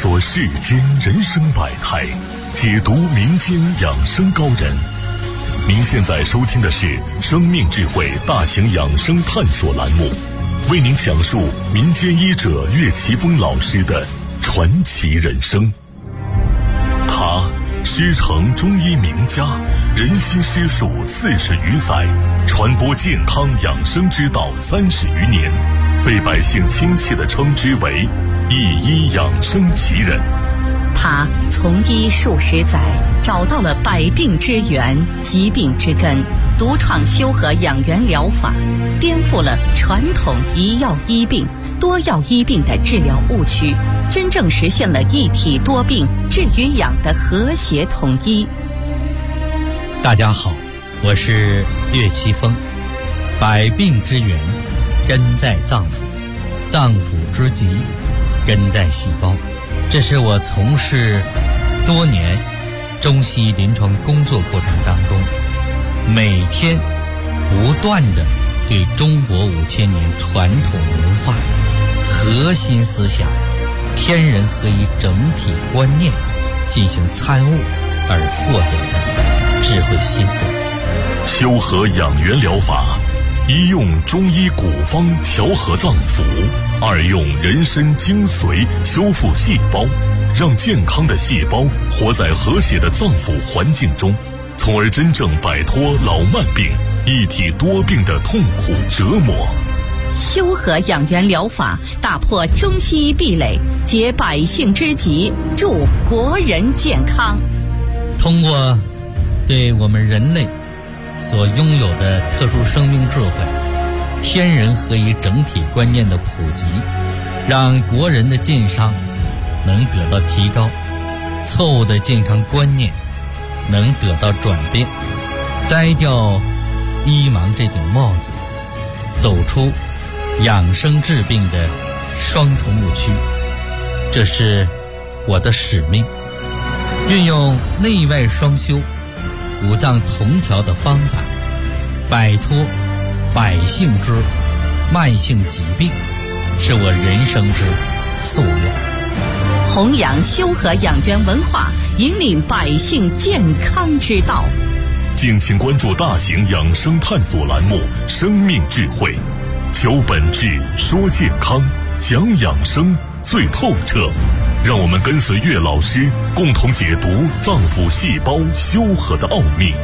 索世间人生百态，解读民间养生高人。您现在收听的是生命智慧大型养生探索栏目，为您讲述民间医者岳奇峰老师的传奇人生。他师承中医名家，人心师术40余载，传播健康养生之道30余年，被百姓亲切地称之为一医养生奇人。 他从医数十载，找到了百病之源、疾病之根，独创修和养元疗法，颠覆了传统一药医病、多药医病的治疗误区，真正实现了一体多病、治与养的和谐统一。 大家好，我是岳奇峰。百病之源根在脏腑，脏腑之疾根在细胞。这是我从事多年中西临床工作过程当中，每天不断地对中国5000年传统文化核心思想天人合一整体观念进行参悟而获得的智慧心得。 修和养元疗法，一用中医古方调和脏腑，二用人参精髓修复细胞，让健康的细胞活在和谐的脏腑环境中，从而真正摆脱老慢病、一体多病的痛苦折磨。 修和养元疗法打破中西医壁垒，解百姓之急，助国人健康。 通过对我们人类所拥有的特殊生命智慧、天人合一整体观念的普及，让国人的健康能得到提高，错误的健康观念能得到转变，摘掉医盲这顶帽子，走出养生治病的双重误区。这是我的使命，运用内外双修、五脏同调的方法，摆脱百姓之慢性疾病，是我人生之夙愿。 弘扬修和养元文化，引领百姓健康之道。 敬请关注大型养生探索栏目《生命智慧》，求本质，说健康，讲养生最透彻。让我们跟随岳老师，共同解读脏腑细胞修和的奥秘。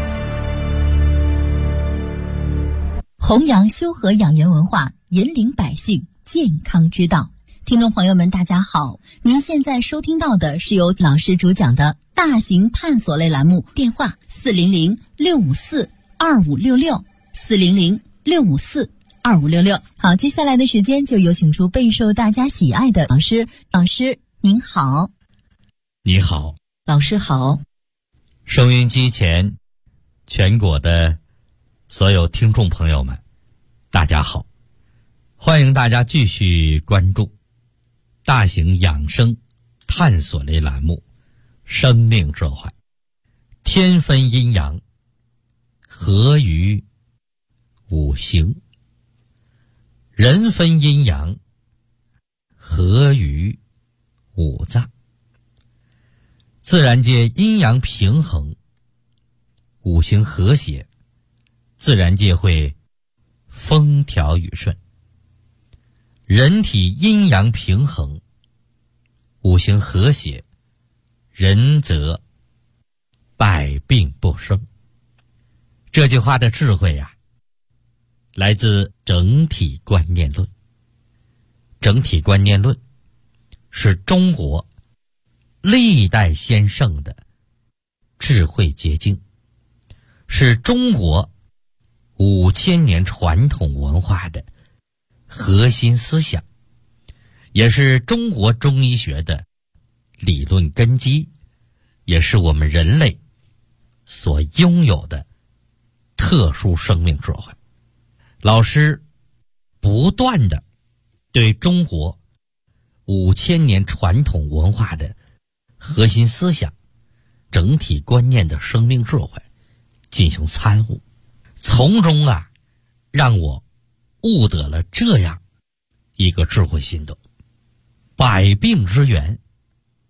弘扬修和养元文化，引领百姓健康之道。听众朋友们大家好，您现在收听到的是由老师主讲的大型探索类栏目，电话400-654-2566 400-654-2566。好，接下来的时间就有请出备受大家喜爱的老师。老师您好。 你好。 老师好。 收音机前全国的所有听众朋友们大家好，欢迎大家继续关注大型养生探索类栏目生命智慧。天分阴阳，合于五行；人分阴阳，合于五脏。自然界阴阳平衡，五行和谐，自然界会风调雨顺。人体阴阳平衡，五行和谐，人则百病不生。这句话的智慧呀，来自整体观念论。整体观念论是中国历代先圣的智慧结晶，是中国5000年传统文化的核心思想，也是中国中医学的理论根基，也是我们人类所拥有的特殊生命智慧。老师不断地对中国5000年传统文化的核心思想、整体观念的生命智慧进行参悟，从中让我悟得了这样一个智慧心得：百病之源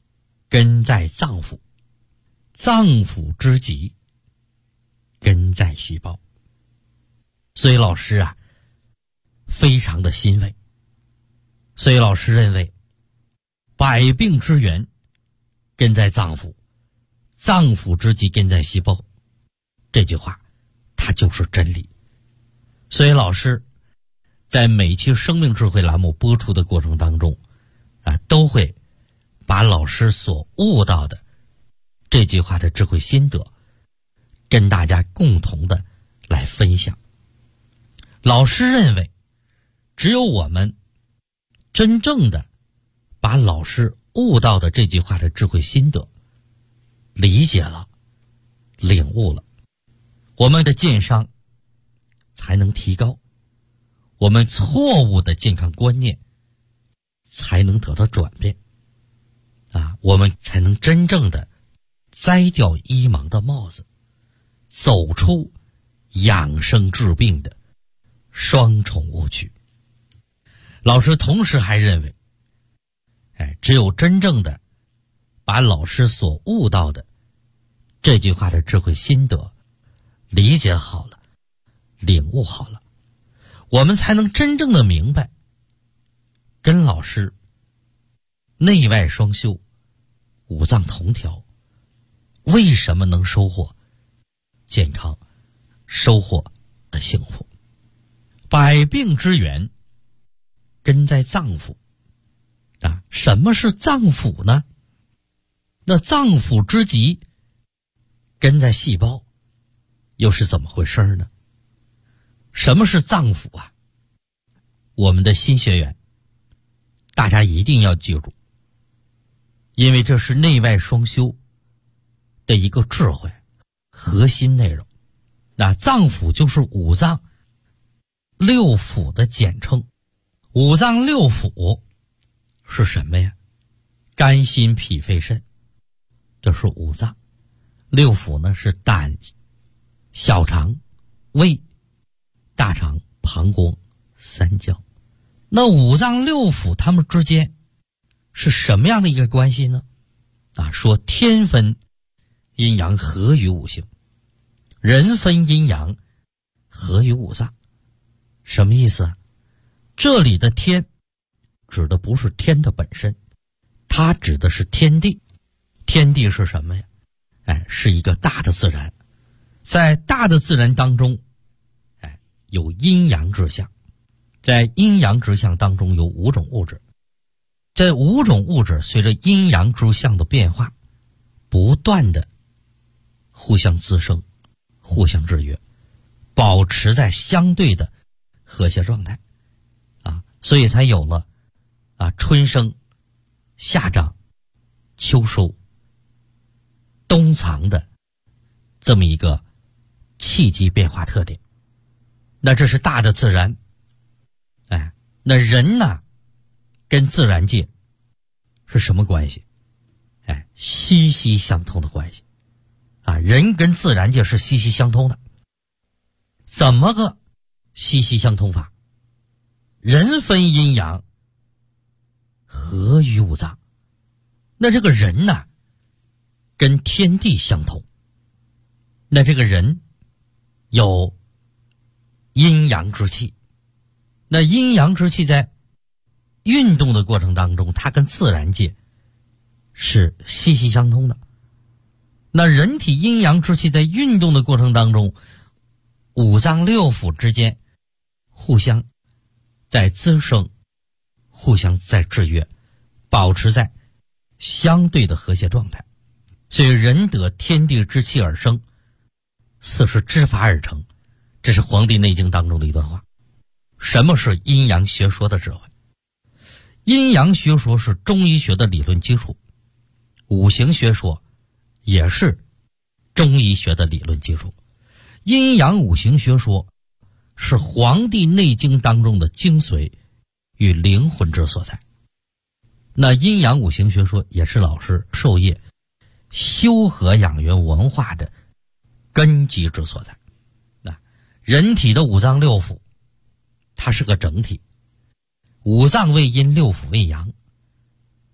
根在脏腑，脏腑之极，根在细胞。所以老师啊，非常的欣慰。所以老师认为，百病之源根在脏腑，脏腑之极根在细胞。这句话它就是真理。所以老师在每期生命智慧栏目播出的过程当中都会把老师所悟到的这句话的智慧心得跟大家共同的来分享。老师认为，只有我们真正的把老师悟到的这句话的智慧心得理解了、领悟了，我们的健康才能提高，我们错误的健康观念才能得到转变我们才能真正的摘掉医盲的帽子，走出养生治病的双重误区。老师同时还认为，只有真正的把老师所悟到的这句话的智慧心得理解好了、领悟好了，我们才能真正的明白，跟老师内外双修、五脏同调，为什么能收获健康、收获幸福。百病之源根在脏腑什么是脏腑呢？那脏腑之极根在细胞，又是怎么回事呢？什么是脏腑啊？我们的新学员大家一定要记住，因为这是内外双修的一个智慧核心内容。脏腑就是五脏六腑的简称。五脏六腑是什么呀？肝心脾肺肾，这是五脏。六腑呢是胆、小肠、胃、大肠、膀胱、三焦。那五脏六腑它们之间是什么样的一个关系呢？说天分阴阳合于五行，人分阴阳合于五脏。什么意思啊？这里的天指的不是天的本身，它指的是天地。天地是什么呀？是一个大的自然。在大的自然当中有阴阳之象，在阴阳之象当中有五种物质。这五种物质随着阴阳之象的变化，不断的互相滋生、互相制约，保持在相对的和谐状态所以才有了春生、夏长、秋收、冬藏的这么一个气机变化特点。那这是大的自然。那人呢跟自然界是什么关系？息息相通的关系人跟自然界是息息相通的。怎么个息息相通法？人分阴阳合于五脏。那这个人呢跟天地相同。那这个人有阴阳之气。那阴阳之气在运动的过程当中，它跟自然界是息息相通的。那人体阴阳之气在运动的过程当中，五脏六腑之间互相在滋生，互相在制约，保持在相对的和谐状态。所以人得天地之气而生，四时之法而成。这是《黄帝内经》当中的一段话。什么是阴阳学说的智慧？阴阳学说是中医学的理论基础，五行学说也是中医学的理论基础。阴阳五行学说是《黄帝内经》当中的精髓与灵魂之所在。那阴阳五行学说也是老师授业修和养元文化的根基之所在。人体的五脏六腑它是个整体，五脏为阴，六腑为阳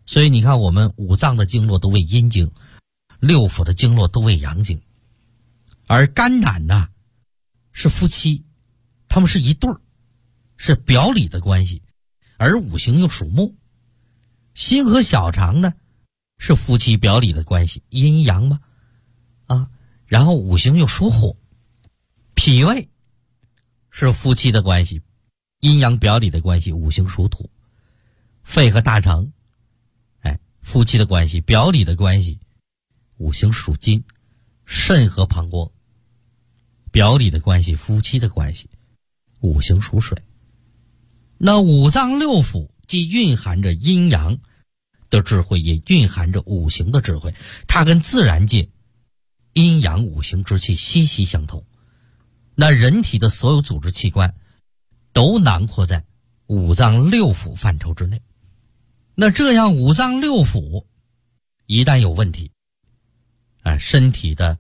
所以你看，我们五脏的经络都为阴经，六腑的经络都为阳经，而肝胆呢是夫妻，他们是一对儿，是表里的关系，而五行又属木。心和小肠呢是夫妻表里的关系，阴阳嘛，然后五行又属火。脾胃是夫妻的关系，阴阳表里的关系，五行属土。肺和大肠夫妻的关系，表里的关系，五行属金。肾和膀胱表里的关系，夫妻的关系，五行属水。那五脏六腑既蕴含着阴阳的智慧，也蕴含着五行的智慧，它跟自然界阴阳五行之气息息相通。那人体的所有组织器官都囊括在五脏六腑范畴之内。那这样五脏六腑一旦有问题，身体的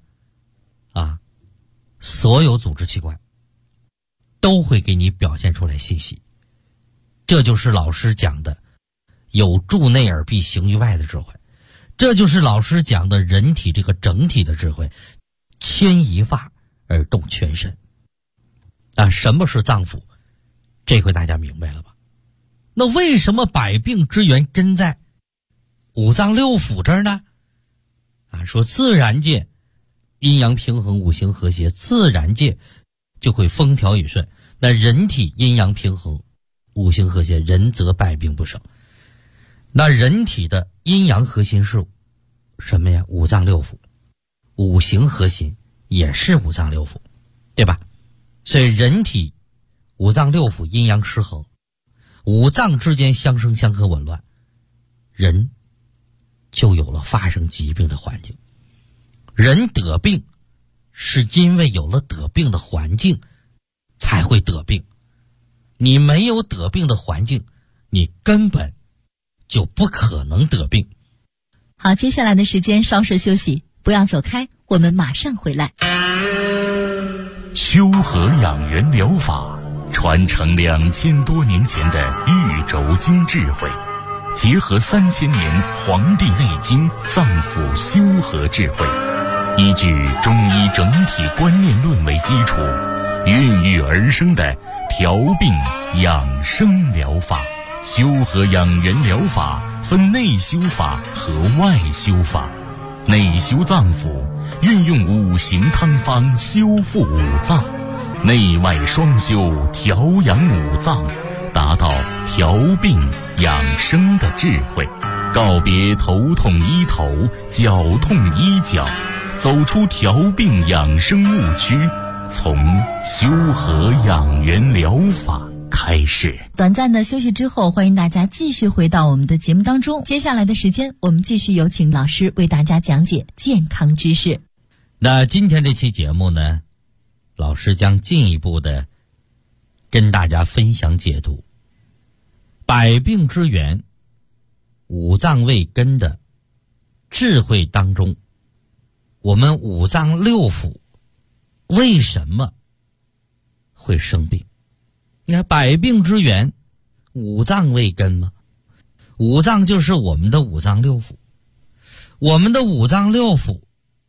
所有组织器官都会给你表现出来信息。这就是老师讲的有助内而必行于外的智慧，这就是老师讲的人体这个整体的智慧，牵一发而动全身。什么是脏腑？这回大家明白了吧？那为什么百病之源根在五脏六腑这儿呢？说自然界阴阳平衡，五行和谐，自然界就会风调雨顺。那人体阴阳平衡，五行和谐，人则百病不生。那人体的阴阳核心是什么呀？五脏六腑。五行核心也是五脏六腑，对吧？所以人体五脏六腑阴阳失衡，五脏之间相生相克紊乱，人就有了发生疾病的环境。人得病是因为有了得病的环境才会得病，你没有得病的环境，你根本就不可能得病。 好，接下来的时间稍事休息，不要走开，我们马上回来。 修和养元疗法传承2000多年前的玉轴经智慧，结合3000年《黄帝内经》脏腑修和智慧，依据中医整体观念论为基础，孕育而生的调病养生疗法。修和养元疗法分内修法和外修法。内修脏腑，运用五行汤方修复五脏；内外双修，调养五脏，达到调病养生的智慧。告别头痛医头，脚痛医脚，走出调病养生误区，从修和养元疗法开始。 短暂的休息之后，欢迎大家继续回到我们的节目当中。接下来的时间，我们继续有请老师为大家讲解健康知识。 那今天这期节目呢，老师将进一步的跟大家分享解读百病之源五脏为根的智慧当中，我们五脏六腑为什么会生病？你看百病之源五脏为根吗？五脏就是我们的五脏六腑。我们的五脏六腑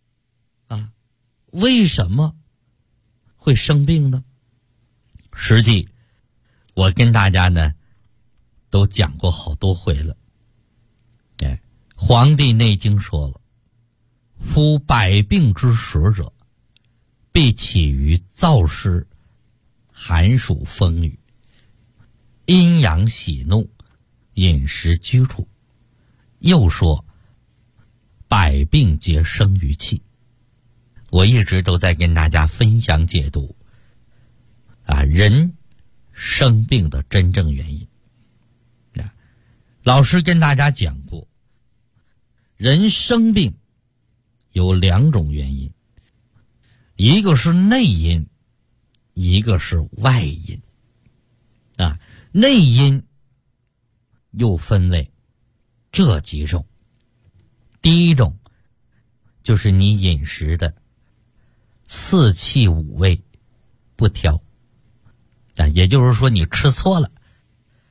为什么会生病呢？实际我跟大家呢都讲过好多回了。《黄帝内经》说了，夫百病之始者，必起于燥湿、寒暑风雨、阴阳喜怒、饮食居处。又说百病皆生于气。我一直都在跟大家分享解读人生病的真正原因。老师跟大家讲过，人生病有2种原因，一个是内因，一个是外因。内因又分为这几种。第一种就是你饮食的4气5味不调，也就是说你吃错了，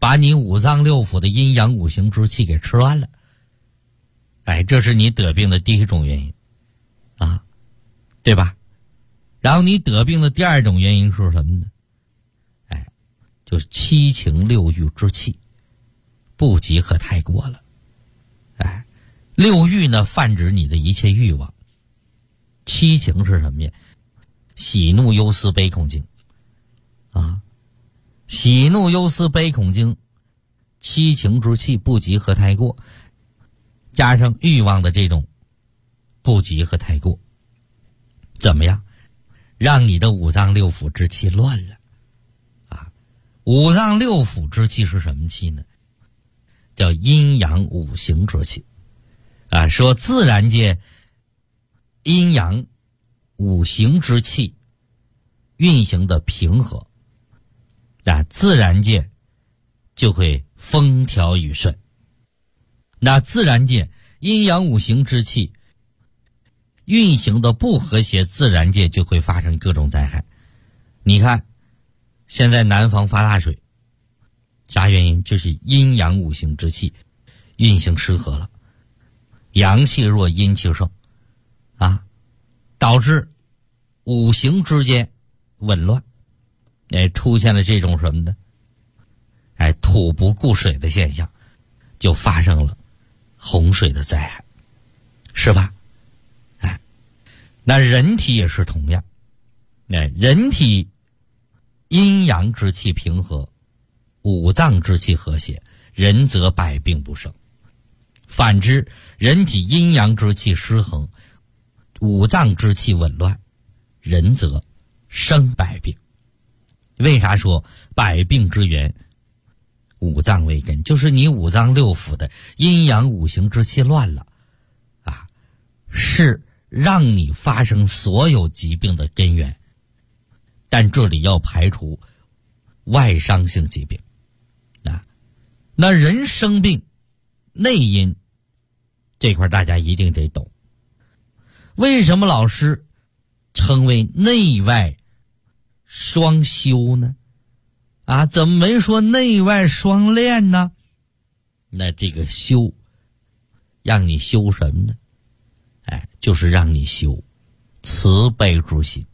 把你五脏六腑的阴阳五行之气给吃乱了。这是你得病的第一种原因啊，对吧？然后你得病的第二种原因是什么呢？就是七情六欲之气不及和太过了。六欲呢，泛指你的一切欲望。七情是什么呀？喜怒忧思悲恐惊啊，喜怒忧思悲恐惊，七情之气不及和太过，加上欲望的这种不及和太过，怎么样？让你的五脏六腑之气乱了啊！五脏六腑之气是什么气呢？叫阴阳五行之气啊。说自然界阴阳五行之气运行的平和啊，自然界就会风调雨顺。那自然界阴阳五行之气运行的不和谐，自然界就会发生各种灾害。你看现在南方发大水，啥原因？就是阴阳五行之气运行失和了，阳气弱阴气盛啊，导致五行之间紊乱，出现了这种什么呢？土不顾水的现象，就发生了洪水的灾害，是吧？那人体也是同样，人体阴阳之气平和，五脏之气和谐，人则百病不生。反之，人体阴阳之气失衡，五脏之气紊乱，人则生百病。为啥说百病之源五脏为根？就是你五脏六腑的阴阳五行之气乱了啊，是让你发生所有疾病的根源。但这里要排除外伤性疾病啊。那人生病内因这块大家一定得懂。为什么老师称为内外双修呢？啊，怎么没说内外双练呢？那这个修让你修什么呢？就是让你修慈悲之心。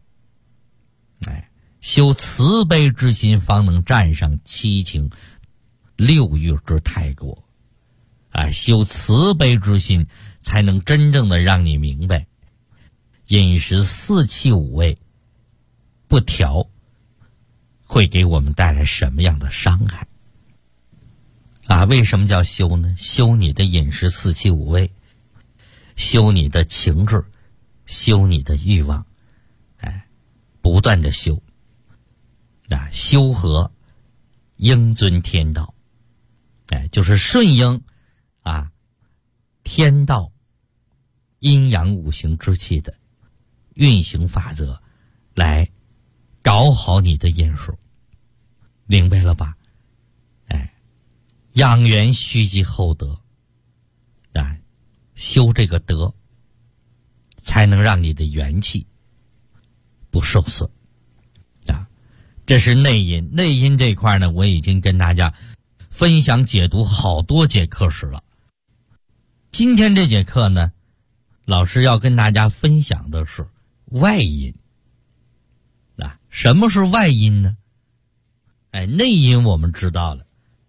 修慈悲之心，方能战胜七情六欲之太过。修慈悲之心，才能真正的让你明白，饮食四气五味不调会给我们带来什么样的伤害。为什么叫修呢？修你的饮食四气五味，修你的情志，修你的欲望，不断的修。修和应遵天道，就是顺应天道阴阳五行之气的运行法则，来搞好你的饮食，明白了吧？养元须积厚德，修这个德，才能让你的元气不受损。这是内因。内因这块呢，我已经跟大家分享解读好多节课时了。今天这节课呢，老师要跟大家分享的是外因。什么是外因呢？内因我们知道了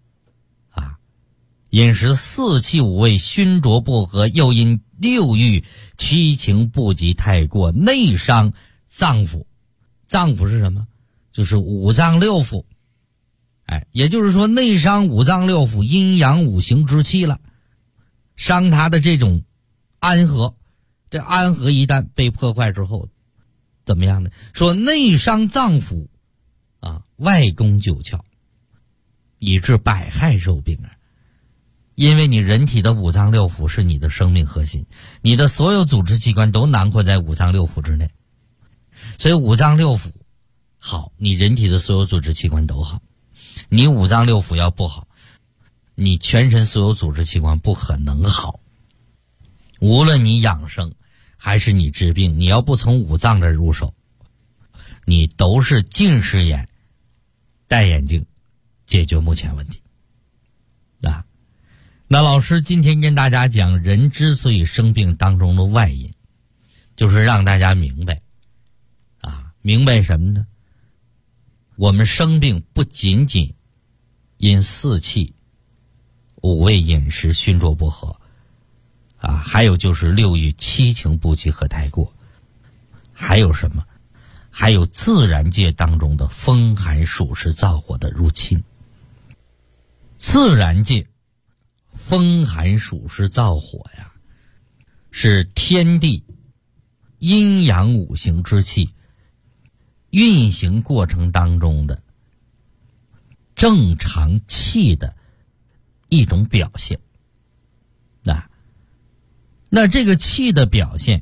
饮食四气五味熏浊不和，又因六欲七情不及太过，内伤脏腑。脏腑是什么？就是五脏六腑。也就是说内伤五脏六腑阴阳五行之气了，伤它的这种安和。这安和一旦被破坏之后怎么样呢？说内伤脏腑外攻九窍，以致百害受病。因为你人体的五脏六腑是你的生命核心，你的所有组织器官都囊括在五脏六腑之内，所以五脏六腑好，你人体的所有组织器官都好。你五脏六腑要不好，你全身所有组织器官不可能好。无论你养生还是你治病，你要不从五脏这入手，你都是近视眼戴眼镜解决目前问题。 那老师今天跟大家讲，人之所以生病当中的外因，就是让大家明白明白什么呢？我们生病不仅仅因四气、五味饮食熏浊不和还有就是六欲七情不齐和太过，还有什么？还有自然界当中的风寒暑湿燥火的入侵。自然界风寒暑湿燥火呀，是天地阴阳五行之气运行过程当中的正常气的一种表现。那这个气的表现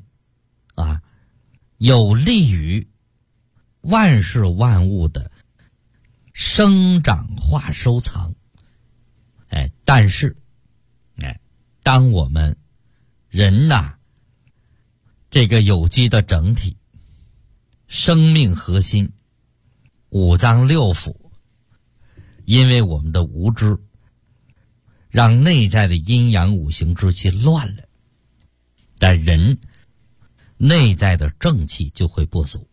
有利于万事万物的生长化收藏。但是当我们人这个有机的整体，生命核心，五脏六腑，因为我们的无知，让内在的阴阳五行之气乱了，但人内在的正气就会不足。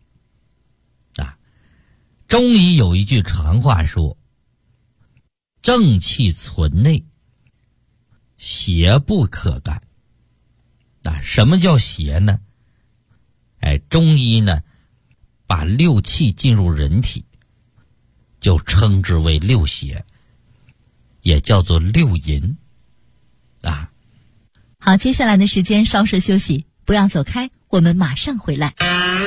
中医有一句常话说，正气存内，邪不可干。什么叫邪呢？中医呢把六气进入人体就称之为六邪，也叫做六淫好，接下来的时间稍事休息，不要走开，我们马上回来。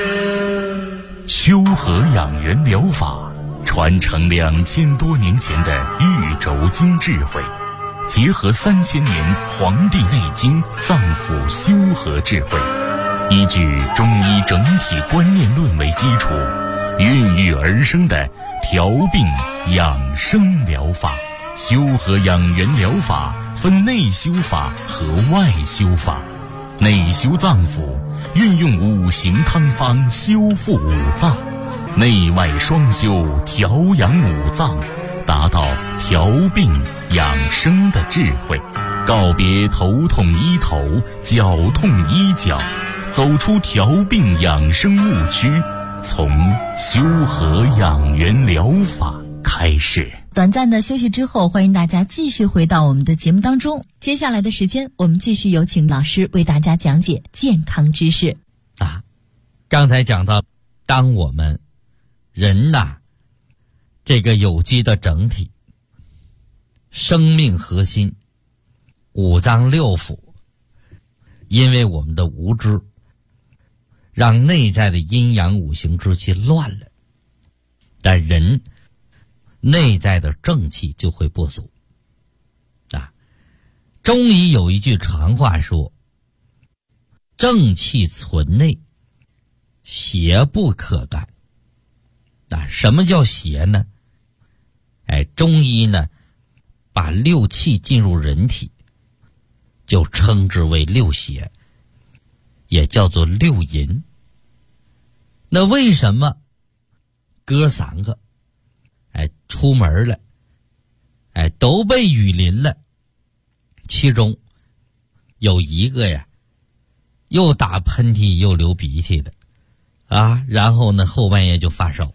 修和养元疗法传承2000多年前的玉轴经智慧，结合3000年《黄帝内经》脏腑修和智慧，依据中医整体观念论为基础，孕育而生的调病养生疗法。修和养元疗法分内修法和外修法。内修脏腑，运用五行汤方修复五脏；内外双修，调养五脏，达到调病养生的智慧。告别头痛医头，脚痛医脚，走出调病养生误区，从修和养元疗法开始。 短暂的休息之后，欢迎大家继续回到我们的节目当中。接下来的时间，我们继续有请老师为大家讲解健康知识。 刚才讲到，当我们人这个有机的整体，生命核心，五脏六腑，因为我们的无知，让内在的阴阳五行之气乱了，但人内在的正气就会不足。中医有一句常话说，正气存内，邪不可干。什么叫邪呢？中医呢把六气进入人体就称之为六邪，也叫做六淫。那为什么哥3个出门了都被雨淋了，其中有一个又打喷嚏又流鼻涕的然后呢后半夜就发烧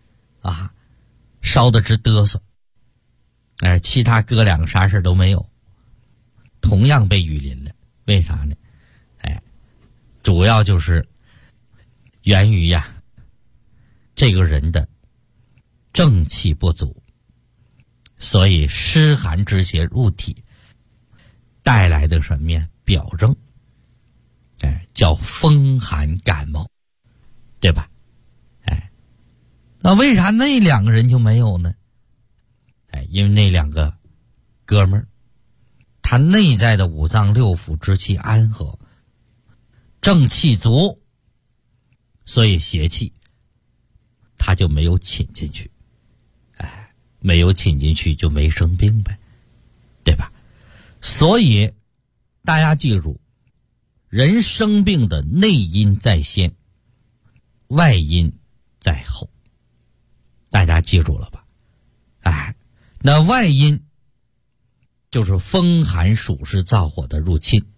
烧得直嘚瑟，其他哥2个啥事都没有，同样被雨淋了。为啥呢？主要就是源于这个人的正气不足，所以湿寒之邪入体带来的什么呀？表征叫风寒感冒，对吧？那为啥那2个人就没有呢？因为那2个哥们儿，他内在的五脏六腑之气安和，正气足，所以邪气他就没有侵进去，没有侵进去就没生病呗，对吧？所以大家记住，人生病的内因在先，外因在后，大家记住了吧？那外因就是风寒暑湿燥火的入侵。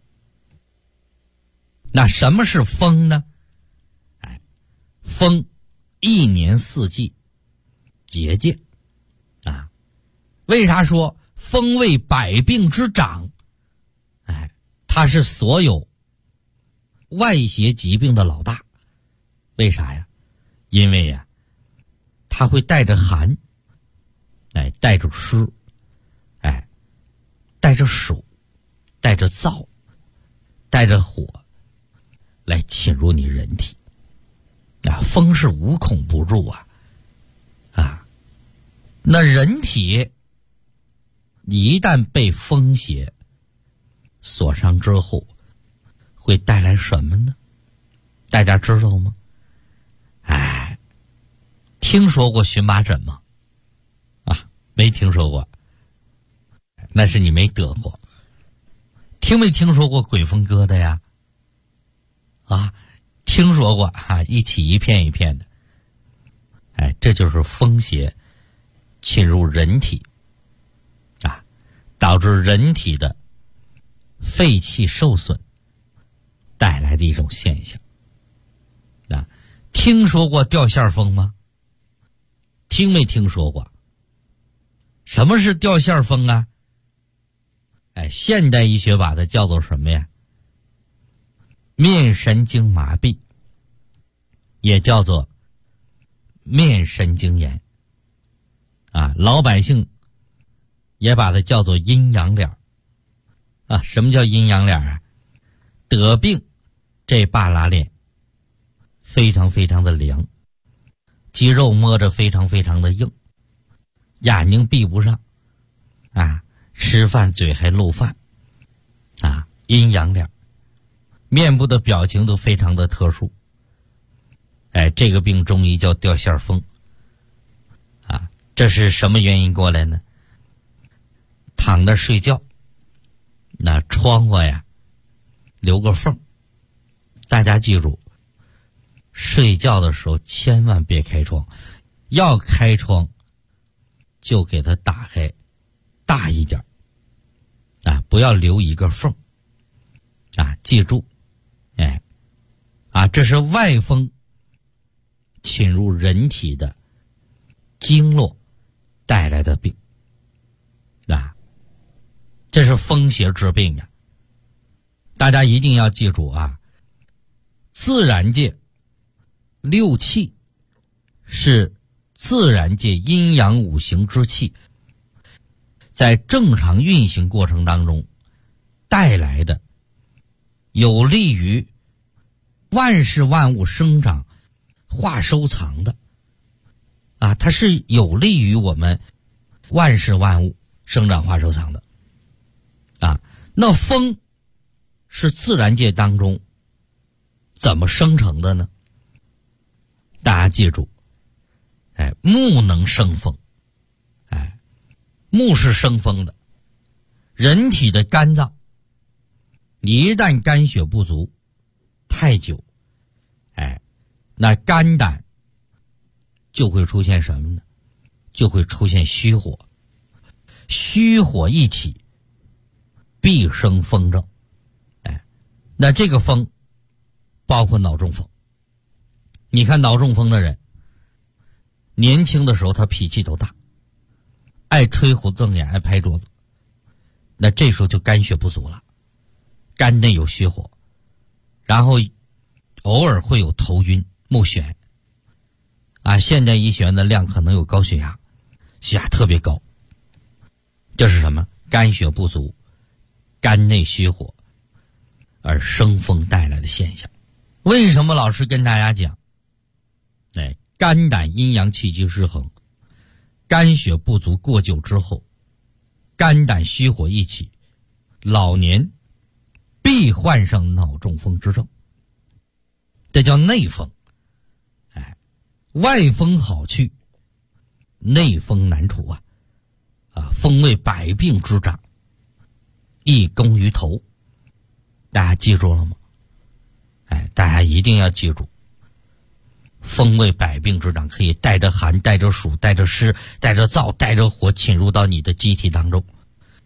那什么是风呢？风一年四季节见啊。为啥说风为百病之长？它是所有外邪疾病的老大。为啥呀？因为呀，它会带着寒，带着湿，带着暑，带着燥，带着火，来侵入你人体。风是无孔不入啊！那人体一旦被风邪所伤之后，会带来什么呢？大家知道吗？听说过荨麻疹吗？没听说过，那是你没得过。听没听说过鬼风疙瘩呀？听说过一起一片一片的。这就是风邪侵入人体导致人体的肺气受损带来的一种现象。听说过掉线风吗？听没听说过？什么是掉线风啊？现代医学把它叫做什么呀？面神经麻痹，也叫做面神经炎老百姓也把它叫做阴阳脸什么叫阴阳脸啊？得病这半拉脸非常非常的凉，肌肉摸着非常非常的硬，眼睛闭不上吃饭嘴还漏饭阴阳脸，面部的表情都非常的特殊。这个病中医叫掉线风这是什么原因过来呢？躺着睡觉，那窗户呀留个缝，大家记住，睡觉的时候千万别开窗，要开窗就给它打开大一点不要留一个缝记住这是外风侵入人体的经络带来的病这是风邪之病呀。大家一定要记住自然界六气是自然界阴阳五行之气在正常运行过程当中带来的有利于万事万物生长化收藏的它是有利于我们万事万物生长化收藏的那风是自然界当中怎么生成的呢？大家记住木能生风木是生风的。人体的肝脏一旦肝血不足太久那肝胆就会出现什么呢？就会出现虚火，虚火一起必生风症那这个风包括脑中风。你看脑中风的人年轻的时候他脾气都大，爱吹胡子瞪眼，爱拍桌子，那这时候就肝血不足了，肝内有虚火，然后偶尔会有头晕目眩现代医学院的量可能有高血压，血压特别高，这是什么？肝血不足，肝内虚火而生风带来的现象。为什么老师跟大家讲肝胆阴阳气机失衡，肝血不足过久之后，肝胆虚火一起，老年必患上脑中风之症，这叫内风外风好去，内风难除风为百病之长，易攻于头。大家记住了吗？大家一定要记住，风为百病之长，可以带着寒，带着暑，带着湿，带着燥，带着火侵入到你的机体当中。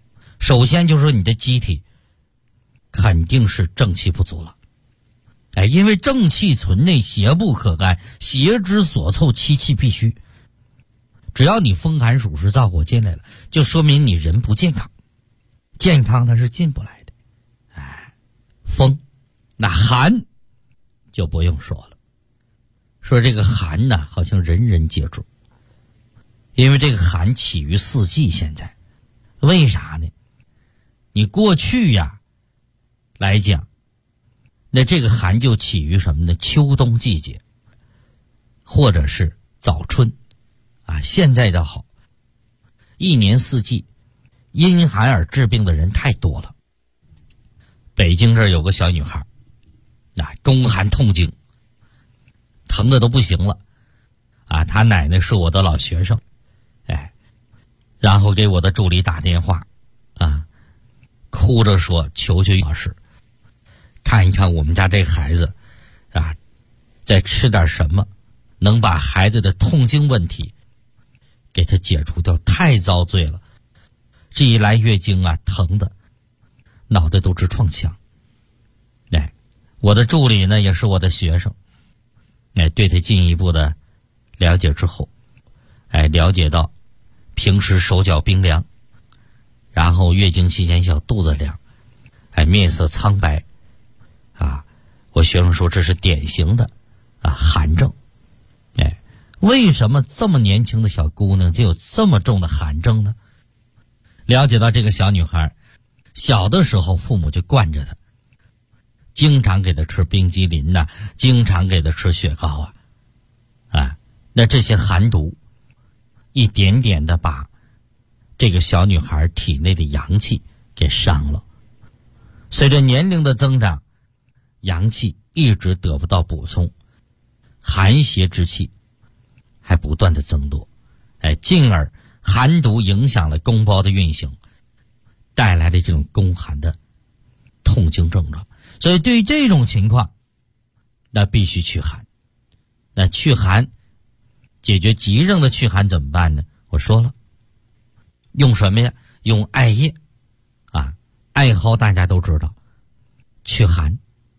首先就是说你的机体肯定是正气不足了。因为正气存内，邪不可干，邪之所凑，其气必虚。只要你风寒暑湿燥火进来了，就说明你人不健康，健康它是进不来的。风，那寒就不用说了。说这个寒呢，好像人人皆知，因为这个寒起于四季。现在为啥呢？你过去呀来讲，那这个寒就起于什么呢？秋冬季节，或者是早春现在的好，一年四季因寒而治病的人太多了。北京这儿有个小女孩宫寒痛经，疼的都不行了她奶奶是我的老学生，然后给我的助理打电话哭着说求求老师看一看我们家这孩子再吃点什么能把孩子的痛经问题给他解除掉，太遭罪了。这一来月经疼的脑袋都直撞墙。我的助理呢也是我的学生，对他进一步的了解之后，了解到平时手脚冰凉，然后月经期间小肚子凉，面色苍白我学生说这是典型的寒症。为什么这么年轻的小姑娘就有这么重的寒症呢？了解到这个小女孩小的时候父母就惯着她，经常给她吃冰激凌经常给她吃雪糕那这些寒毒一点点的把这个小女孩体内的阳气给伤了。随着年龄的增长，阳气一直得不到补充，寒邪之气还不断的增多，进而寒毒影响了宫包的运行，带来的这种宫寒的痛经症状。所以对于这种情况，那必须祛寒。那祛寒解决急症的祛寒怎么办呢？我说了，用什么呀？用艾叶艾蒿大家都知道，祛寒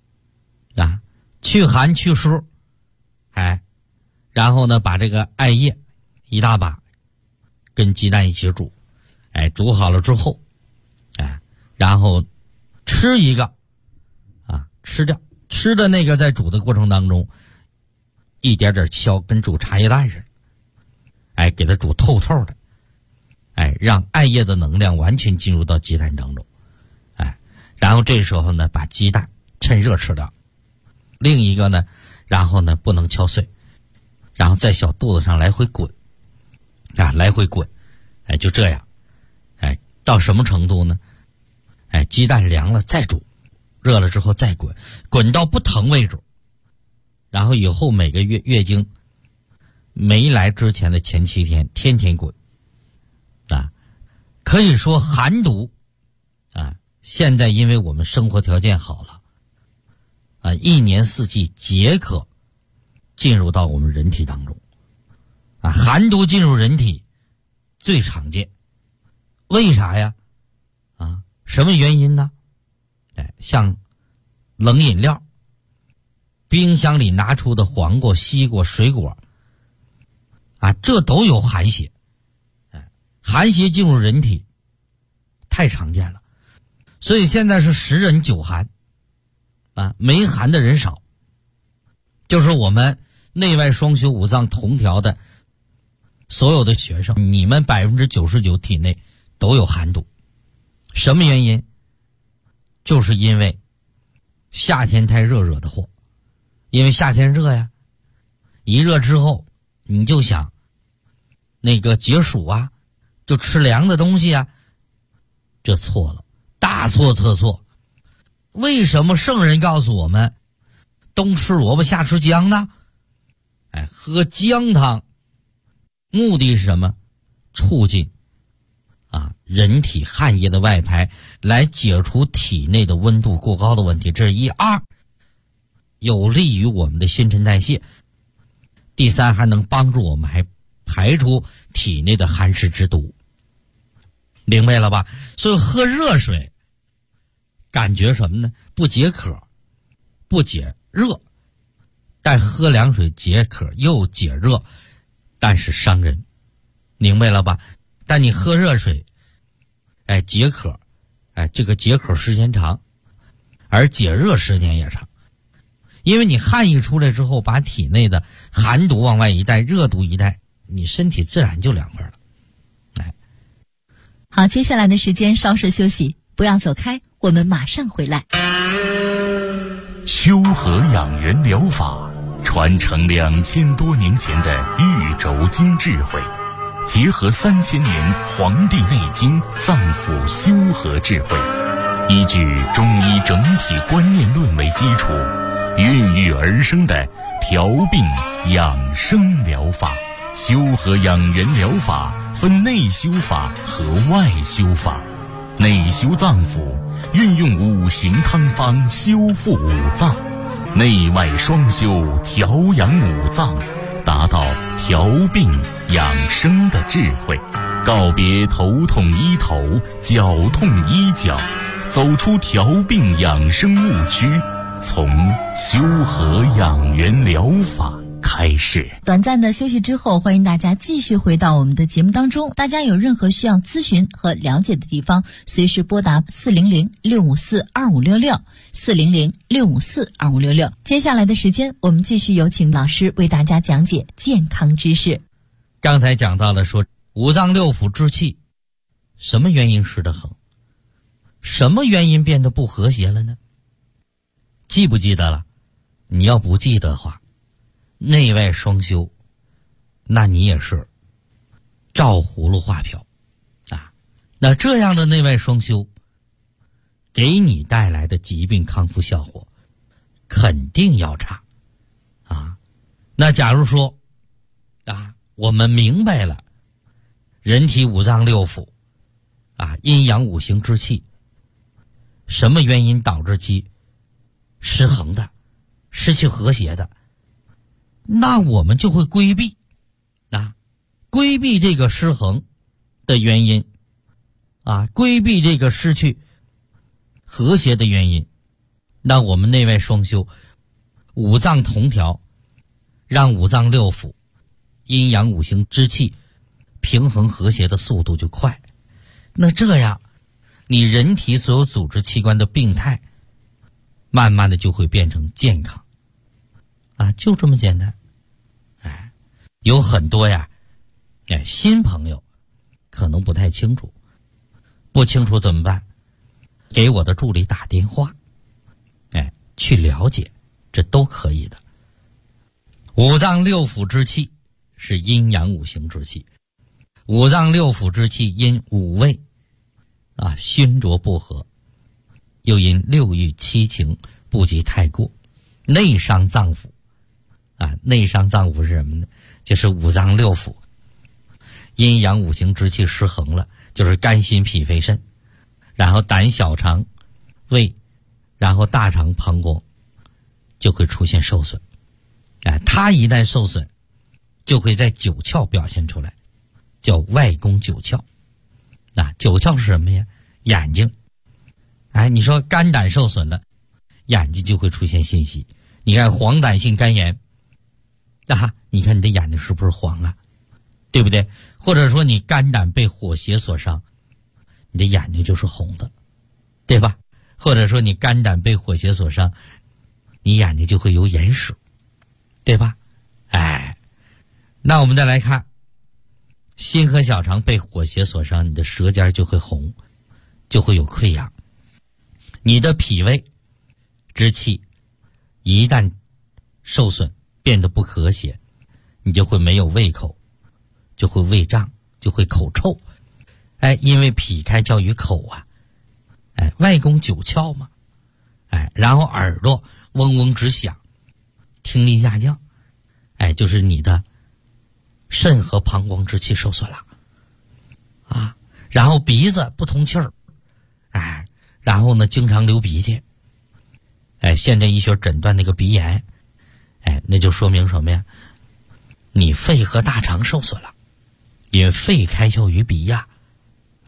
祛寒祛湿，然后呢把这个艾叶一大把跟鸡蛋一起煮，煮好了之后然后吃一个吃掉，吃的那个在煮的过程当中一点点敲，跟煮茶叶蛋似的，给它煮透透的，让艾叶的能量完全进入到鸡蛋当中，然后这时候呢把鸡蛋趁热吃掉，另一个呢然后呢不能敲碎，然后在小肚子上来回滚来回滚，就这样，到什么程度呢？鸡蛋凉了再煮，热了之后再滚，滚到不疼为止。然后以后每个月经没来之前的前7天，天天滚可以说寒毒现在因为我们生活条件好了一年四季皆可进入到我们人体当中寒毒进入人体最常见。为啥呀？什么原因呢？像冷饮料，冰箱里拿出的黄瓜、西瓜、水果这都有寒邪。寒邪进入人体太常见了，所以现在是10人9寒没寒的人少。就是我们内外双修五脏同调的所有的学生，你们99%体内都有寒毒。什么原因？就是因为夏天太热惹的祸。因为夏天热呀，一热之后你就想那个解暑就吃凉的东西这错了，大错特错。为什么圣人告诉我们冬吃萝卜夏吃姜呢？喝姜汤目的是什么？促进人体汗液的外排，来解除体内的温度过高的问题，这是1、2，有利于我们的新陈代谢。第3，还能帮助我们还排出体内的寒湿之毒。 明白了吧？所以喝热水感觉什么呢？不解渴，不解热，但喝凉水解渴又解热，但是伤人，明白了吧？但你喝热水解渴，这个解渴时间长，而解热时间也长，因为你汗一出来之后，把体内的寒毒往外一带，热毒一带，你身体自然就凉快了。 好，接下来的时间稍事休息，不要走开，我们马上回来。 修和养元疗法传承2000多年前的玉轴经智慧，结合3000年《黄帝内经》脏腑修和智慧，依据中医整体观念论为基础，孕育而生的调病养生疗法。修和养元疗法分内修法和外修法，内修脏腑，运用5行汤方修复5脏，内外双修，调养5脏，达到调病养生的智慧，告别头痛医头，脚痛医脚，走出调病养生误区，从修和养元疗法开始。 短暂的休息之后，欢迎大家继续回到我们的节目当中。大家有任何需要咨询和了解的地方，随时拨打400-654-2566 400-654-2566。接下来的时间，我们继续有请老师为大家讲解健康知识。 刚才讲到了说五脏六腑之气，什么原因失得衡？什么原因变得不和谐了呢？记不记得了？你要不记得的话，内外双修，那你也是照葫芦画瓢啊。那这样的内外双修给你带来的疾病康复效果肯定要差啊。那假如说我们明白了人体五脏六腑阴阳五行之气什么原因导致其失衡的，失去和谐的，那我们就会规避这个失衡的原因规避这个失去和谐的原因。那我们内外双修，五脏同调，让五脏六腑阴阳五行之气平衡和谐的速度就快。那这样你人体所有组织器官的病态慢慢的就会变成健康就这么简单。有很多新朋友可能不太清楚，不清楚怎么办？给我的助理打电话去了解，这都可以的。五脏六腑之气是阴阳五行之气，五脏六腑之气因五味熏浊不和，又因六欲七情不及太过，内伤脏腑内伤脏腑是什么呢？就是五脏六腑阴阳五行之气失衡了，就是肝心脾肺肾，然后胆小肠胃，然后大肠膀胱就会出现受损它一旦受损就会在九窍表现出来，叫外攻九窍九窍是什么呀？眼睛你说肝胆受损了，眼睛就会出现信息。你看黄疸性肝炎你看你的眼睛是不是黄了，对不对？或者说你肝胆被火邪所伤，你的眼睛就是红的，对吧？或者说你肝胆被火邪所伤，你眼睛就会有眼屎，对吧？那我们再来看心和小肠被火邪所伤，你的舌尖就会红，就会有溃疡。你的脾胃之气一旦受损变得不和谐，你就会没有胃口，就会胃胀，就会口臭因为脾开窍于口外攻九窍嘛然后耳朵嗡嗡直响，听力下降就是你的肾和膀胱之气受损了然后鼻子不通气儿然后呢经常流鼻涕现代医学诊断那个鼻炎那就说明什么呀？你肺和大肠受损了，因为肺开窍于鼻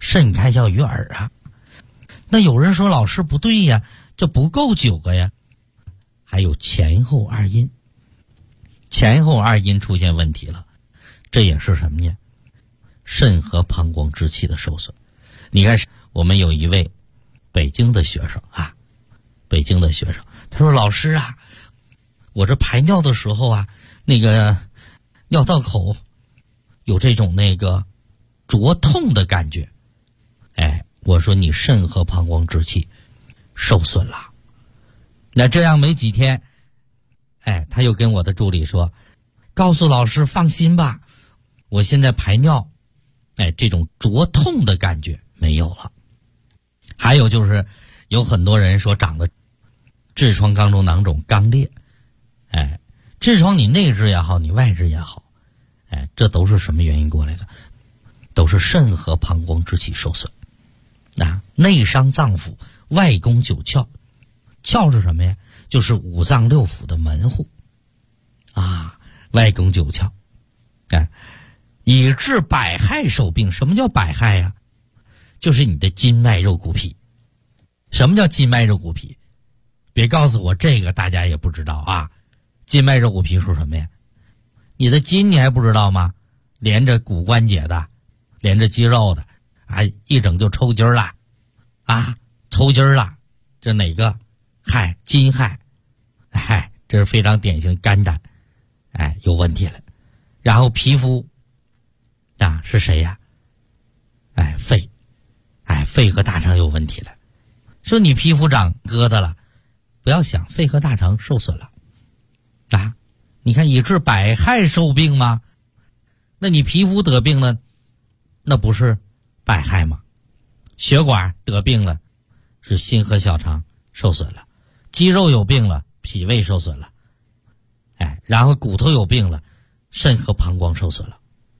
肾开窍于耳啊。那有人说老师不对呀，这不够9个呀。还有前后2阴，前后2阴出现问题了，这也是什么呀？肾和膀胱之气的受损。你看我们有一位北京的学生啊，北京的学生，他说老师啊，我这排尿的时候啊，那个尿道口有这种灼痛的感觉。我说你肾和膀胱之气受损了。那这样没几天，他又跟我的助理说，告诉老师放心吧，我现在排尿，这种灼痛的感觉没有了。还有就是有很多人说长了痔疮、肛中囊肿、肛裂，痔疮你内痔也好，你外痔也好，这都是什么原因过来的？都是肾和膀胱之气受损。内伤脏腑，外攻9窍。窍是什么呀？就是5脏6腑的门户啊，外攻9窍，以致百害受病。什么叫百害呀？就是你的筋脉肉骨皮。什么叫筋脉肉骨皮？别告诉我这个大家也不知道啊。筋脉肉骨皮是什么呀？你的筋你还不知道吗？连着骨关节的，连着肌肉的一整就抽筋了抽筋了，这哪个害？筋害，这是非常典型肝胆有问题了。然后皮肤是谁呀？肺，肺和大肠有问题了。说你皮肤长疙瘩了，不要想，肺和大肠受损了你看以致百害受病吗？那你皮肤得病了，那不是百害吗？血管得病了，是心和小肠受损了；肌肉有病了，脾胃受损了；然后骨头有病了，肾和膀胱受损了。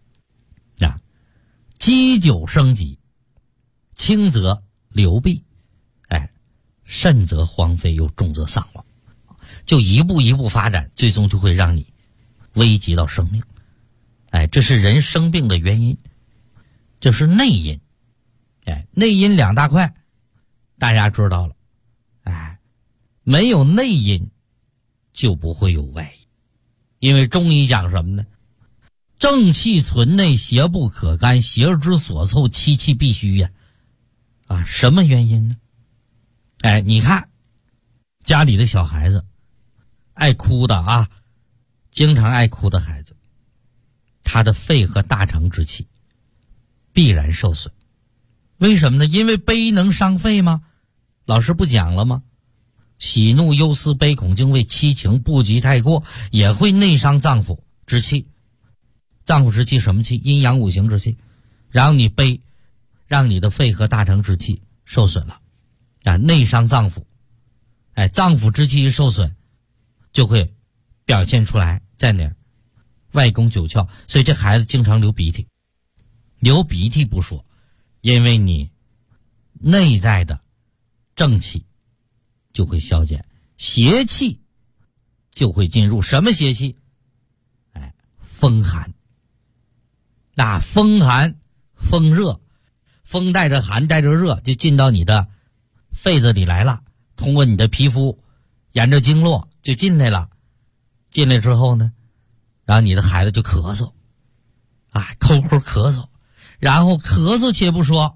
积久生疾，轻则流弊，甚则荒废，又重则丧亡，就一步一步发展，最终就会让你危及到生命。这是人生病的原因，这是内因。内因2大块，大家知道了。没有内因就不会有外因。因为中医讲什么呢？正气存内，邪不可干，邪之所凑，七气必虚呀。什么原因呢？你看家里的小孩子爱哭的经常爱哭的孩子，他的肺和大肠之气必然受损。为什么呢？因为悲能伤肺吗？老师不讲了吗？喜怒忧思悲恐惊畏七情不及太过，也会内伤脏腑之气。脏腑之气什么气？阴阳五行之气。然后你悲，让你的肺和大肠之气受损了内伤脏腑。脏腑之气一受损，就会表现出来在哪儿？外攻9窍。所以这孩子经常流鼻涕。流鼻涕不说，因为你内在的正气就会消减，邪气就会进入。什么邪气？风寒。风寒风热，风带着寒带着热就进到你的肺子里来了，通过你的皮肤沿着经络就进来了。进来之后呢，然后你的孩子就咳嗽抠抠咳嗽，然后咳嗽且不说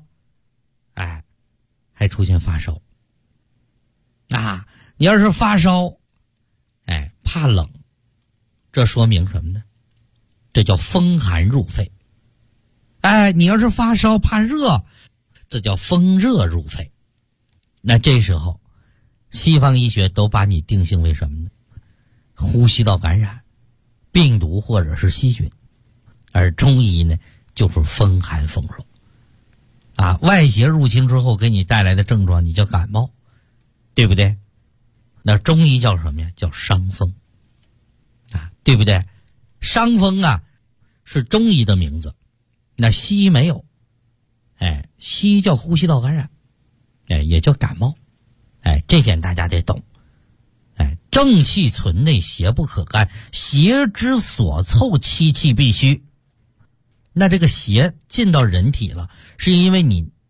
还出现发烧你要是发烧怕冷，这说明什么呢？这叫风寒入肺。你要是发烧怕热，这叫风热入肺。那这时候西方医学都把你定性为什么呢？呼吸道感染，病毒或者是细菌。而中医呢，就是风寒风热外邪入侵之后给你带来的症状，你叫感冒，对不对？那中医叫什么呀？叫伤风对不对？伤风是中医的名字，那西医没有。西医叫呼吸道感染，也叫感冒。这点大家得懂。正气存内，邪不可干，邪之所凑，七气必虚。那这个邪进到人体了，是因为你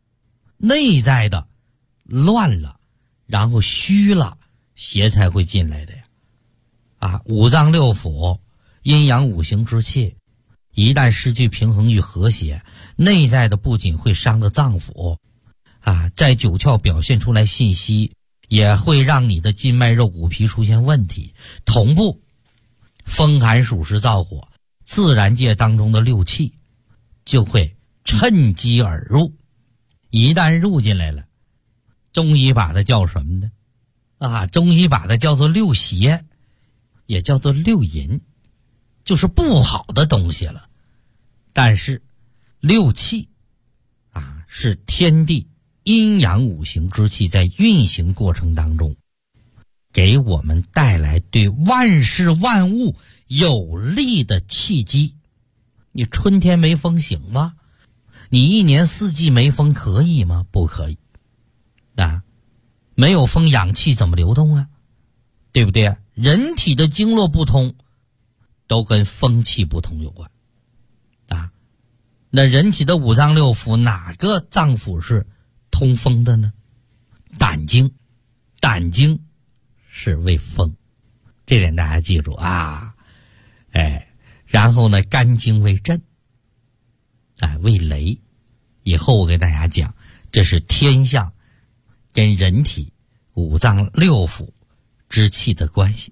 内在的乱了，然后虚了，邪才会进来的呀。五脏六腑、阴阳五行之气，一旦失去平衡与和谐，内在的不仅会伤了脏腑，在九窍表现出来信息，也会让你的筋脉肉骨皮出现问题。同步，风寒暑湿燥火，自然界当中的六气就会趁机而入。一旦入进来了，中医把它叫什么呢？中医把它叫做六邪，也叫做六淫，就是不好的东西了。但是六气是天地阴阳五行之气在运行过程当中给我们带来对万事万物有利的契机。你春天没风行吗？你一年四季没风可以吗？不可以。没有风氧气怎么流动啊？对不对？人体的经络不通都跟风气不通有关。那人体的五脏六腑哪个脏腑是通风的呢？胆经，胆经是为风，这点大家记住然后呢，肝经为震，为雷。以后我给大家讲，这是天象跟人体五脏六腑之气的关系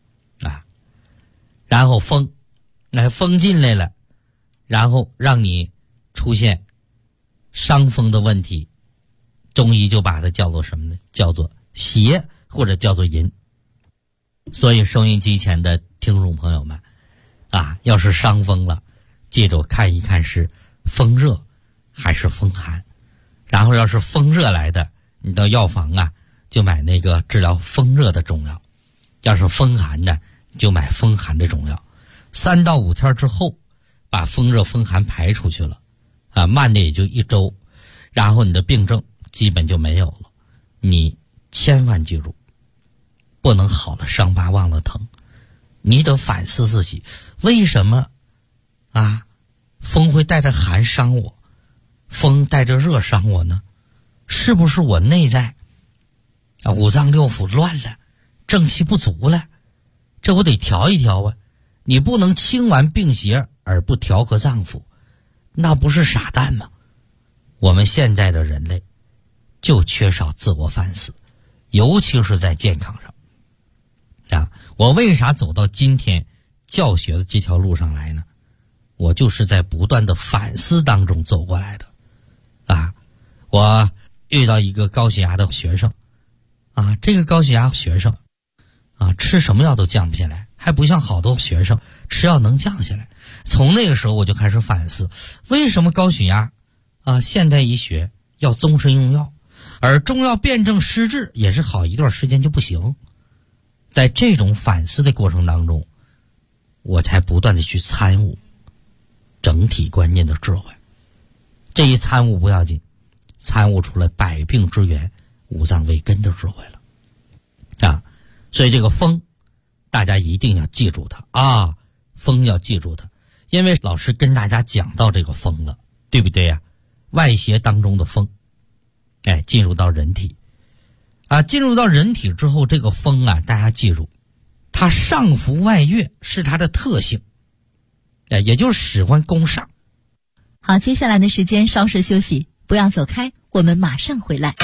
然后风进来了，然后让你出现伤风的问题，中医就把它叫做什么呢？叫做邪，或者叫做淫。所以收音机前的听众朋友们要是伤风了，记住看一看是风热还是风寒。然后要是风热来的，你到药房就买那个治疗风热的中药，要是风寒的就买风寒的中药。3到5天之后把风热风寒排出去了慢的也就1周，然后你的病症基本就没有了。你千万记住，不能好了伤疤忘了疼。你得反思自己，为什么风会带着寒伤我，风带着热伤我呢？是不是我内在五脏六腑乱了，正气不足了？这我得调一调你不能清完病邪而不调和脏腑，那不是傻蛋吗？我们现在的人类就缺少自我反思，尤其是在健康上我为啥走到今天教学的这条路上来呢？我就是在不断的反思当中走过来的我遇到一个高血压的学生这个高血压学生吃什么药都降不下来，还不像好多学生吃药能降下来。从那个时候我就开始反思，为什么高血压现代医学要终身用药，而中药辨证施治也是好一段时间就不行。在这种反思的过程当中，我才不断的去参悟整体观念的智慧。这一参悟不要紧，参悟出来百病之源、五脏为根的智慧了所以这个风大家一定要记住它风要记住它，因为老师跟大家讲到这个风了，对不对呀？外邪当中的风进入到人体进入到人体之后，这个风大家记住，它上浮外越是它的特性也就是喜欢攻上。 好，接下来的时间稍事休息，不要走开，我们马上回来。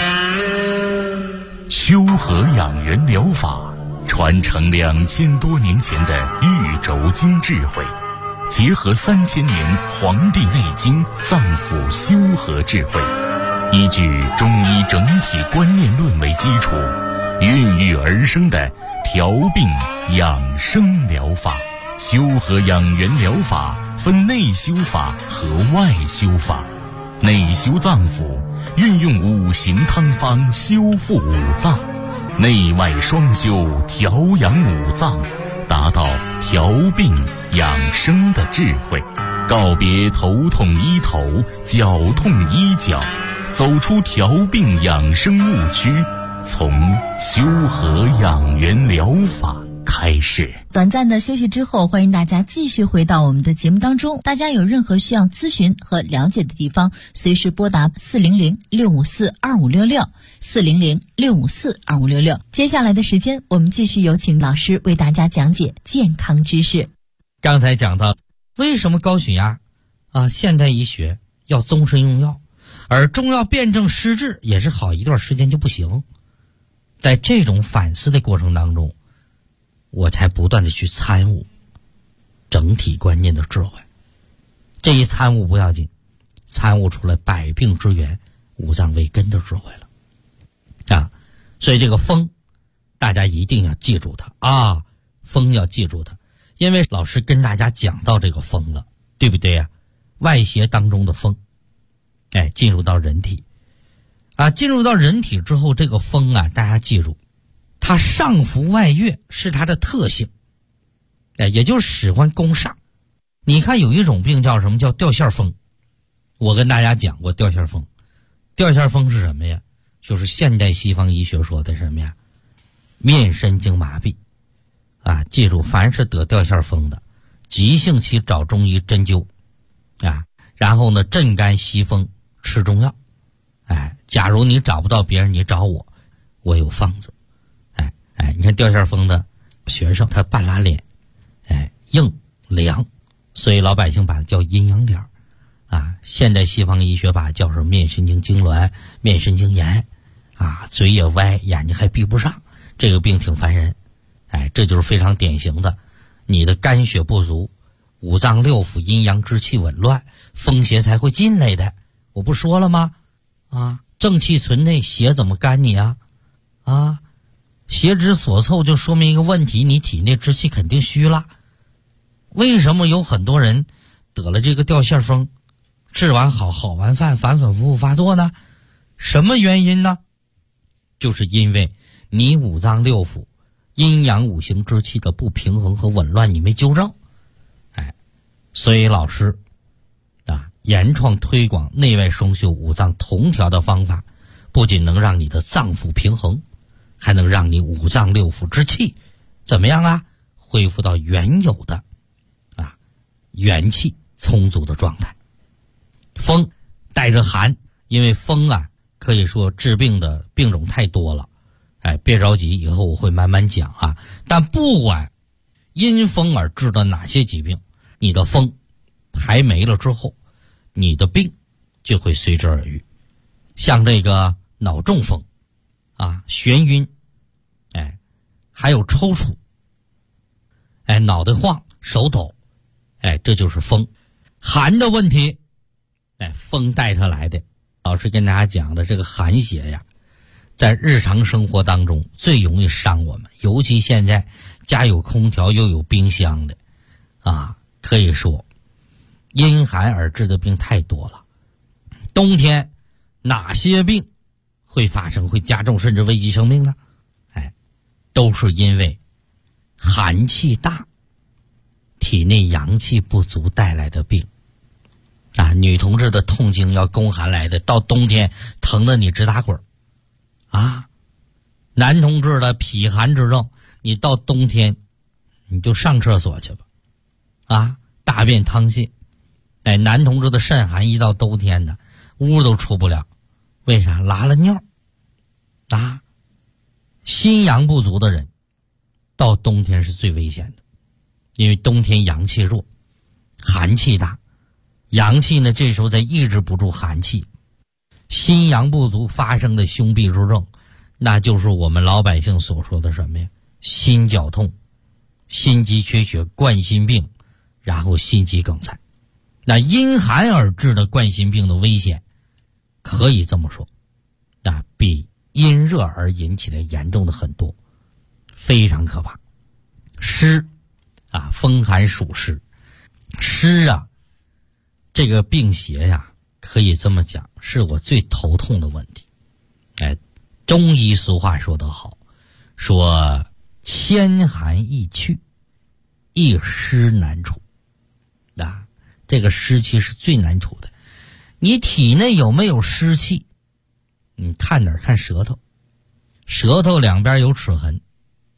修和养元疗法传承2000多年前的玉轴经智慧，结合3000年《黄帝内经》脏腑修和智慧，依据中医整体观念论为基础，孕育而生的调病养生疗法。修和养元疗法分内修法和外修法。内修脏腑，运用5行汤方修复5脏；内外双修，调养5脏，达到调病养生的智慧。告别头痛医头，脚痛医脚，走出调病养生误区，从修和养元疗法开始。 短暂的休息之后，欢迎大家继续回到我们的节目当中。大家有任何需要咨询和了解的地方，随时拨打400-654-2566，400-654-2566。接下来的时间，我们继续有请老师为大家讲解健康知识。 刚才讲到为什么高血压现代医学要终身用药，而中药辨证施治也是好一段时间就不行。在这种反思的过程当中，我才不断的去参悟整体观念的智慧。这一参悟不要紧，参悟出来百病之源、五脏为根的智慧了所以这个风大家一定要记住它风要记住它，因为老师跟大家讲到这个风了，对不对呀？外邪当中的风进入到人体进入到人体之后，这个风大家记住，它上浮外越是它的特性也就是喜欢攻上。你看有一种病叫什么？叫掉线风。我跟大家讲过掉线风。掉线风是什么呀？就是现代西方医学说的什么呀？面神经麻痹记住，凡是得掉线风的，急性期找中医针灸然后呢镇肝息风，吃中药假如你找不到别人，你找我，我有方子你看掉线风的学生，他半拉脸硬凉，所以老百姓把它叫阴阳脸现代西方医学把它叫什么？面神经痉挛、面神经炎嘴也歪，眼睛还闭不上，这个病挺烦人这就是非常典型的你的肝血不足，五脏六腑阴阳之气紊乱，风邪才会进来的。我不说了吗正气存内，邪怎么干你邪之所凑，就说明一个问题，你体内之气肯定虚了。为什么有很多人得了这个掉线风，治完好完饭，反反复复发作呢？什么原因呢？就是因为你五脏六腑阴阳五行之气的不平衡和紊乱，你没纠正所以老师原创推广内外双修、五脏同调的方法，不仅能让你的脏腑平衡，还能让你五脏六腑之气怎么样恢复到原有的元气充足的状态。风带着寒，因为风可以说治病的病种太多了别着急，以后我会慢慢讲但不管因风而治的哪些疾病，你的风排没了之后，你的病就会随之而愈。像这个脑中风眩晕还有抽搐脑袋晃手抖这就是风。寒的问题风带它来的。老师跟大家讲的这个寒邪呀，在日常生活当中最容易伤我们，尤其现在家有空调又有冰箱的可以说因寒而致的病太多了。冬天哪些病会发生，会加重甚至危及生命呢？都是因为寒气大，体内阳气不足带来的病女同志的痛经要宫寒来的，到冬天疼得你直打滚男同志的脾寒之症，你到冬天你就上厕所去吧大便溏泻男同志的肾寒，一到冬天呢屋都出不了，为啥？拉了尿心阳不足的人到冬天是最危险的，因为冬天阳气弱，寒气大，阳气呢这时候在抑制不住寒气，心阳不足发生的胸痹之症，那就是我们老百姓所说的什么呀？心绞痛、心肌缺血、冠心病，然后心肌梗塞。那因寒而致的冠心病的危险，可以这么说比因热而引起的严重的很多，非常可怕。湿风寒属湿，湿这个病邪可以这么讲，是我最头痛的问题。中医俗话说得好，说千寒易去，一湿难除这个湿气是最难除的。你体内有没有湿气？你看哪儿？看舌头，舌头两边有齿痕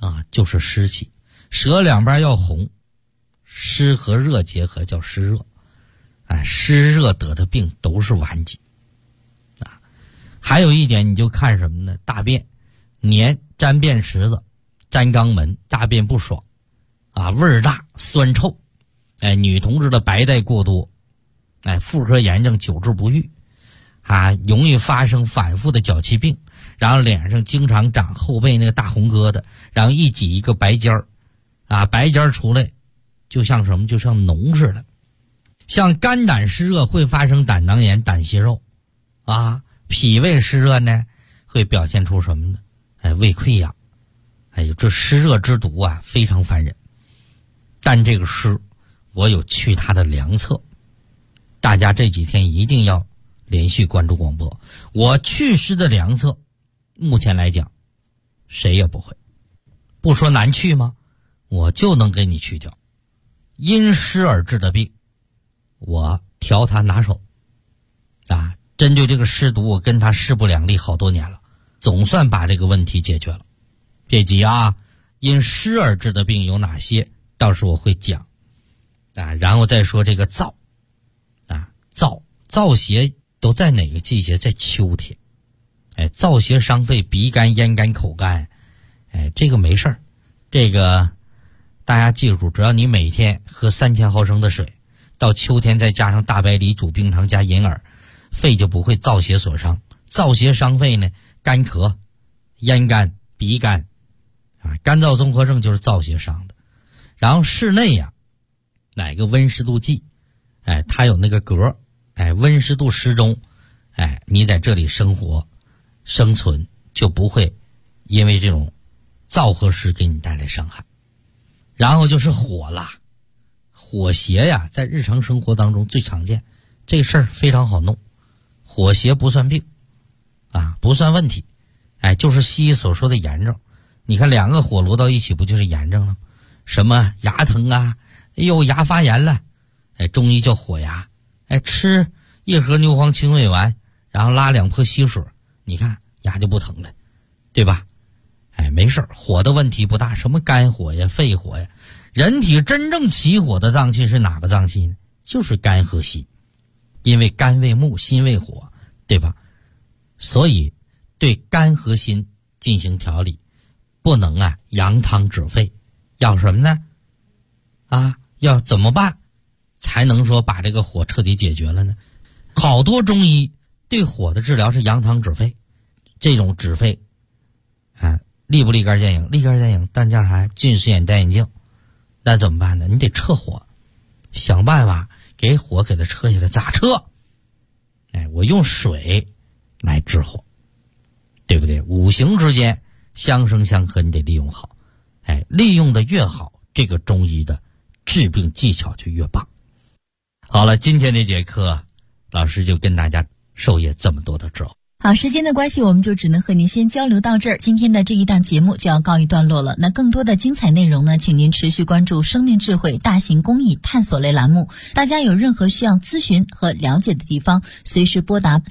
啊，就是湿气。舌两边要红，湿和热结合叫湿热。湿热得的病都是顽疾啊。还有一点，你就看什么呢？大便黏粘便池子，粘肛门，大便不爽啊，味儿大，酸臭。女同志的白带过多，妇科炎症久治不愈啊，容易发生反复的脚气病，然后脸上经常长后背那个大红疙瘩，然后一挤一个白尖儿啊，白尖儿出来就像什么？就像脓似的。像肝胆湿热会发生胆囊炎、胆息肉啊，脾胃湿热呢会表现出什么呢？胃溃疡。这湿热之毒啊，非常烦人。但这个湿我有去它的良策，大家这几天一定要连续关注广播。我祛湿的良策目前来讲谁也不会，不说难去吗？我就能给你去掉。因湿而治的病我调他拿手啊，针对这个湿毒我跟他势不两立好多年了，总算把这个问题解决了。别急啊，因湿而治的病有哪些到时我会讲啊。然后再说这个燥啊，燥邪都在哪个季节？在秋天。燥邪伤肺，鼻干、咽干、口干，这个没事儿，这个大家记住，只要你每天喝3000毫升的水，到秋天再加上大白梨煮冰糖加银耳，肺就不会燥邪所伤。燥邪伤肺呢，干咳、咽干、鼻干啊，干燥综合症就是燥邪伤的。然后室内呀，哪个温湿度计，它有那个格，温湿度适中，你在这里生活生存就不会因为这种燥和湿给你带来伤害。然后就是火啦，火邪呀，在日常生活当中最常见，这事儿非常好弄。火邪不算病啊，不算问题，就是西医所说的炎症。你看2个火炉到一起，不就是炎症了吗？什么牙疼啊，牙发炎了，中医叫火牙，吃1盒牛黄清胃丸，然后拉2泼稀水，你看牙就不疼了，对吧？没事，火的问题不大，什么肝火呀、肺火呀。人体真正起火的脏器是哪个脏器呢？就是肝和心，因为肝为木，心为火，对吧？所以对肝和心进行调理，不能扬汤止沸，要什么呢？要怎么办才能说把这个火彻底解决了呢？好多中医对火的治疗是扬汤止沸，这种止沸立不立竿见影？立竿见影，但叫啥？近视眼戴眼镜。那怎么办呢？你得撤火，想办法给火给它撤下来。咋撤？我用水来治火，对不对？五行之间相生相克，你得利用好。利用的越好，这个中医的治病技巧就越棒。好了，今天这节课老师就跟大家授业这么多的知识。 好，时间的关系，我们就只能和您先交流到这儿。今天的这一档节目就要告一段落了。那更多的精彩内容呢，请您持续关注生命智慧大型公益探索类栏目。大家有任何需要咨询和了解的地方，随时拨打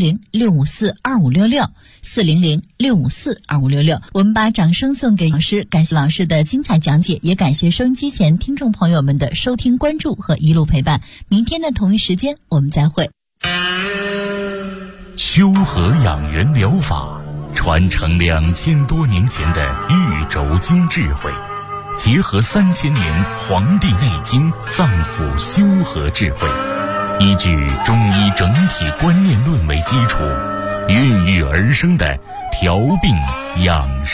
400-654-2566 400-654-2566。我们把掌声送给老师，感谢老师的精彩讲解，也感谢收音机前听众朋友们的收听关注和一路陪伴。明天的同一时间我们再会。 修和养元疗法传承2000多年前的玉轴经智慧，结合3000年《黄帝内经》脏腑修和智慧，依据中医整体观念论为基础，孕育而生的调病养生